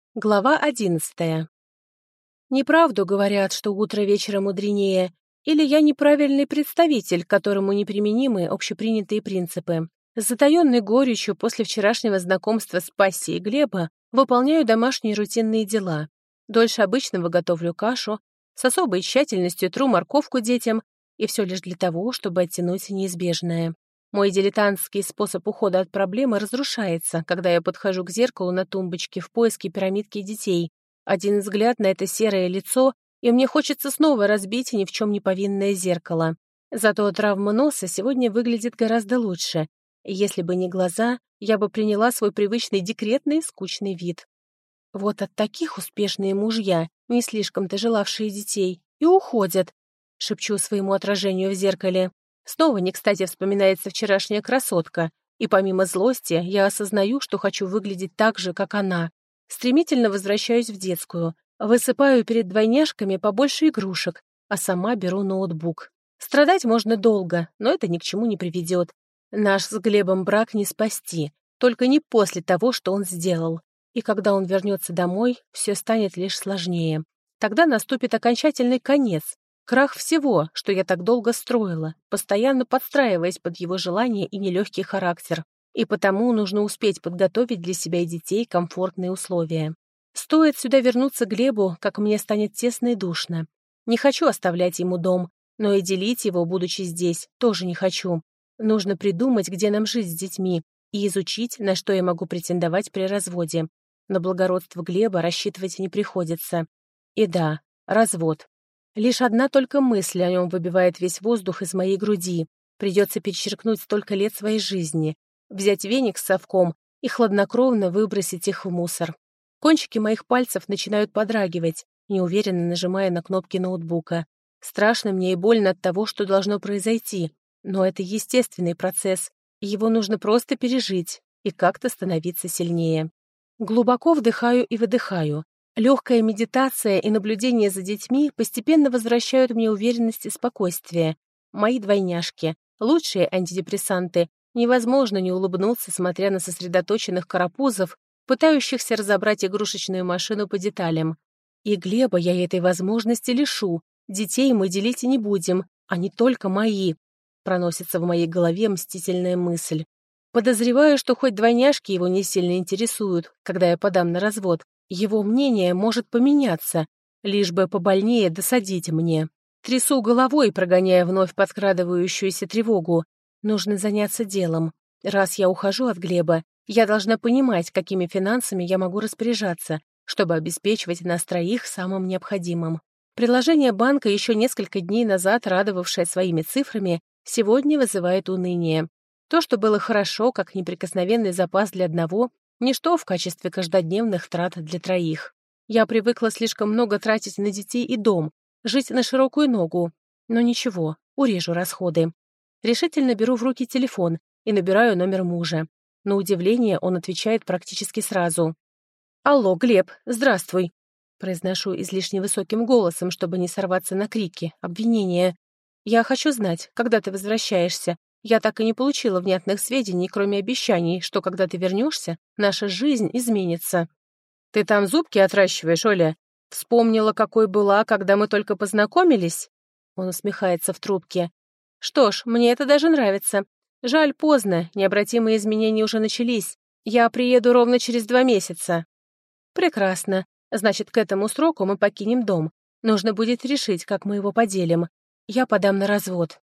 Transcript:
Глава 11. Неправду говорят, что утро вечера мудренее, или я неправильный представитель, к которому неприменимы общепринятые принципы. С затаённой горечью после вчерашнего знакомства с пассией Глеба выполняю домашние рутинные дела. Дольше обычного готовлю кашу, с особой тщательностью тру морковку детям, и все лишь для того, чтобы оттянуть неизбежное. Мой дилетантский способ ухода от проблемы разрушается, когда я подхожу к зеркалу на тумбочке в поиске пирамидки детей. Один взгляд на это серое лицо, и мне хочется снова разбить ни в чем не повинное зеркало. Зато травма носа сегодня выглядит гораздо лучше. Если бы не глаза, я бы приняла свой привычный декретный скучный вид. Вот от таких успешные мужья, не слишком-то желавшие детей, и уходят, шепчу своему отражению в зеркале. Снова не кстати вспоминается вчерашняя красотка, и помимо злости я осознаю, что хочу выглядеть так же, как она. Стремительно возвращаюсь в детскую, высыпаю перед двойняшками побольше игрушек, а сама беру ноутбук. Страдать можно долго, но это ни к чему не приведет. Наш с Глебом брак не спасти, только не после того, что он сделал. И когда он вернется домой, все станет лишь сложнее. Тогда наступит окончательный конец. Крах всего, что я так долго строила, постоянно подстраиваясь под его желание и нелегкий характер. И потому нужно успеть подготовить для себя и детей комфортные условия. Стоит сюда вернуться Глебу, как мне станет тесно и душно. Не хочу оставлять ему дом, но и делить его, будучи здесь, тоже не хочу. Нужно придумать, где нам жить с детьми, и изучить, на что я могу претендовать при разводе. На благородство Глеба рассчитывать не приходится. И да, развод. Лишь одна только мысль о нем выбивает весь воздух из моей груди. Придется перечеркнуть столько лет своей жизни, взять веник с совком и хладнокровно выбросить их в мусор. Кончики моих пальцев начинают подрагивать, неуверенно нажимая на кнопки ноутбука. Страшно мне и больно от того, что должно произойти, но это естественный процесс, и его нужно просто пережить и как-то становиться сильнее. Глубоко вдыхаю и выдыхаю. Легкая медитация и наблюдение за детьми постепенно возвращают мне уверенность и спокойствие. Мои двойняшки, лучшие антидепрессанты, невозможно не улыбнуться, смотря на сосредоточенных карапузов, пытающихся разобрать игрушечную машину по деталям. И Глеба я этой возможности лишу. Детей мы делить и не будем, они только мои. Проносится в моей голове мстительная мысль. Подозреваю, что хоть двойняшки его не сильно интересуют, когда я подам на развод, его мнение может поменяться, лишь бы побольнее досадить мне. Трясу головой, прогоняя вновь подкрадывающуюся тревогу. Нужно заняться делом. Раз я ухожу от Глеба, я должна понимать, какими финансами я могу распоряжаться, чтобы обеспечивать нас троих самым необходимым. Приложение банка, еще несколько дней назад радовавшее своими цифрами, сегодня вызывает уныние. То, что было хорошо, как неприкосновенный запас для одного, ничто в качестве каждодневных трат для троих. Я привыкла слишком много тратить на детей и дом, жить на широкую ногу. Но ничего, урежу расходы. Решительно беру в руки телефон и набираю номер мужа. На удивление он отвечает практически сразу. «Алло, Глеб, здравствуй», произношу излишне высоким голосом, чтобы не сорваться на крики, обвинения. «Я хочу знать, когда ты возвращаешься. Я так и не получила внятных сведений, кроме обещаний, что когда ты вернешься, наша жизнь изменится». «Ты там зубки отращиваешь, Оля? Вспомнила, какой была, когда мы только познакомились?» Он усмехается в трубке. «Что ж, мне это даже нравится. Жаль, поздно, необратимые изменения уже начались. Я приеду ровно через 2 месяца». «Прекрасно. Значит, к этому сроку мы покинем дом. Нужно будет решить, как мы его поделим. Я подам на развод».